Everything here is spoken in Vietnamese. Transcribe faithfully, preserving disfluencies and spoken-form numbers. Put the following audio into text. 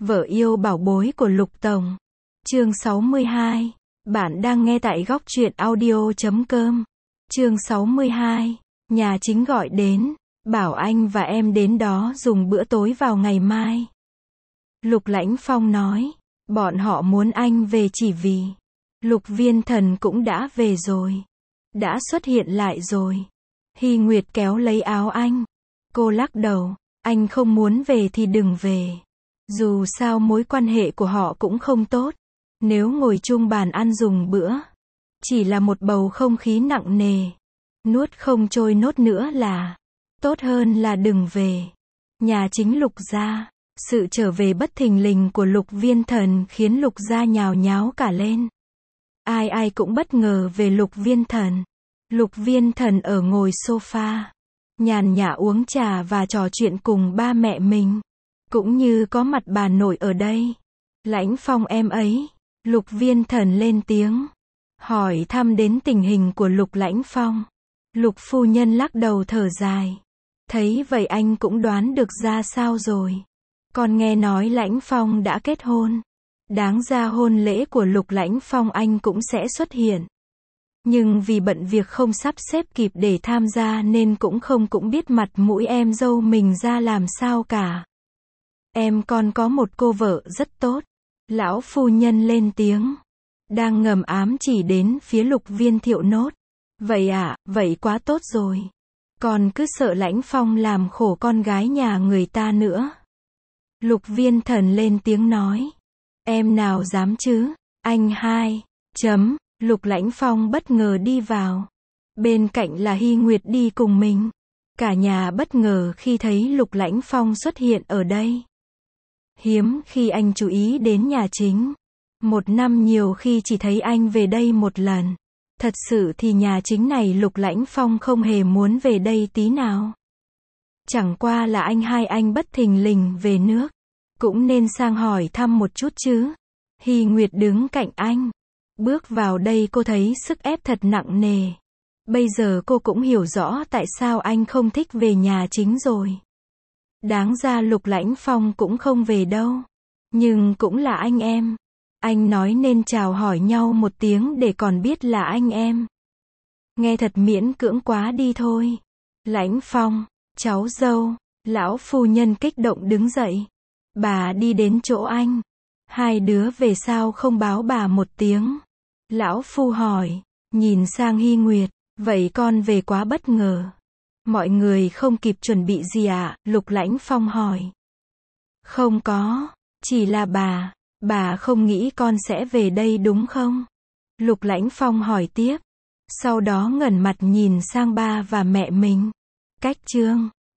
Vợ yêu bảo bối của Lục Tổng. Chương sáu mươi hai. Bạn đang nghe tại góc truyện audio chấm com. Chương sáu mươi hai. Nhà chính gọi đến, bảo anh và em đến đó dùng bữa tối vào ngày mai. Lục Lãnh Phong nói, bọn họ muốn anh về chỉ vì Lục Viên Thần cũng đã về rồi. Đã xuất hiện lại rồi. Hy Nguyệt kéo lấy áo anh. Cô lắc đầu, anh không muốn về thì đừng về. Dù sao mối quan hệ của họ cũng không tốt. Nếu ngồi chung bàn ăn dùng bữa, chỉ là một bầu không khí nặng nề. Nuốt không trôi nốt nữa là tốt hơn là đừng về. Nhà chính Lục gia. Sự trở về bất thình lình của Lục Viên Thần khiến Lục gia nhào nháo cả lên. Ai ai cũng bất ngờ về Lục Viên Thần. Lục Viên Thần ở ngồi sofa, nhàn nhã uống trà và trò chuyện cùng ba mẹ mình. Cũng như có mặt bà nội ở đây. Lãnh Phong em ấy. Lục Viên Thần lên tiếng. Hỏi thăm đến tình hình của Lục Lãnh Phong. Lục phu nhân lắc đầu thở dài. Thấy vậy anh cũng đoán được ra sao rồi. Còn nghe nói Lãnh Phong đã kết hôn. Đáng ra hôn lễ của Lục Lãnh Phong anh cũng sẽ xuất hiện. Nhưng vì bận việc không sắp xếp kịp để tham gia nên cũng không cũng biết mặt mũi em dâu mình ra làm sao cả. Em còn có một cô vợ rất tốt. Lão phu nhân lên tiếng. Đang ngầm ám chỉ đến phía Lục Viên Thiệu nốt. Vậy à, vậy quá tốt rồi. Còn cứ sợ Lãnh Phong làm khổ con gái nhà người ta nữa. Lục Viên Thần lên tiếng nói. Em nào dám chứ, anh hai. Chấm, Lục Lãnh Phong bất ngờ đi vào. Bên cạnh là Hy Nguyệt đi cùng mình. Cả nhà bất ngờ khi thấy Lục Lãnh Phong xuất hiện ở đây. Hiếm khi anh chú ý đến nhà chính. Một năm nhiều khi chỉ thấy anh về đây một lần. Thật sự thì nhà chính này Lục Lãnh Phong không hề muốn về đây tí nào. Chẳng qua là anh hai anh bất thình lình về nước. Cũng nên sang hỏi thăm một chút chứ. Hy Nguyệt đứng cạnh anh. Bước vào đây cô thấy sức ép thật nặng nề. Bây giờ cô cũng hiểu rõ tại sao anh không thích về nhà chính rồi. Đáng ra Lục Lãnh Phong cũng không về đâu. Nhưng cũng là anh em. Anh nói nên chào hỏi nhau một tiếng để còn biết là anh em. Nghe thật miễn cưỡng quá đi thôi. Lãnh Phong, cháu dâu. Lão phu nhân kích động đứng dậy. Bà đi đến chỗ anh. Hai đứa về sao không báo bà một tiếng? Lão phu hỏi. Nhìn sang Hy Nguyệt. Vậy con về quá bất ngờ. Mọi người không kịp chuẩn bị gì ạ? Lục Lãnh Phong hỏi. Không có. Chỉ là bà. Bà không nghĩ con sẽ về đây đúng không? Lục Lãnh Phong hỏi tiếp. Sau đó ngẩng mặt nhìn sang ba và mẹ mình. Cách chương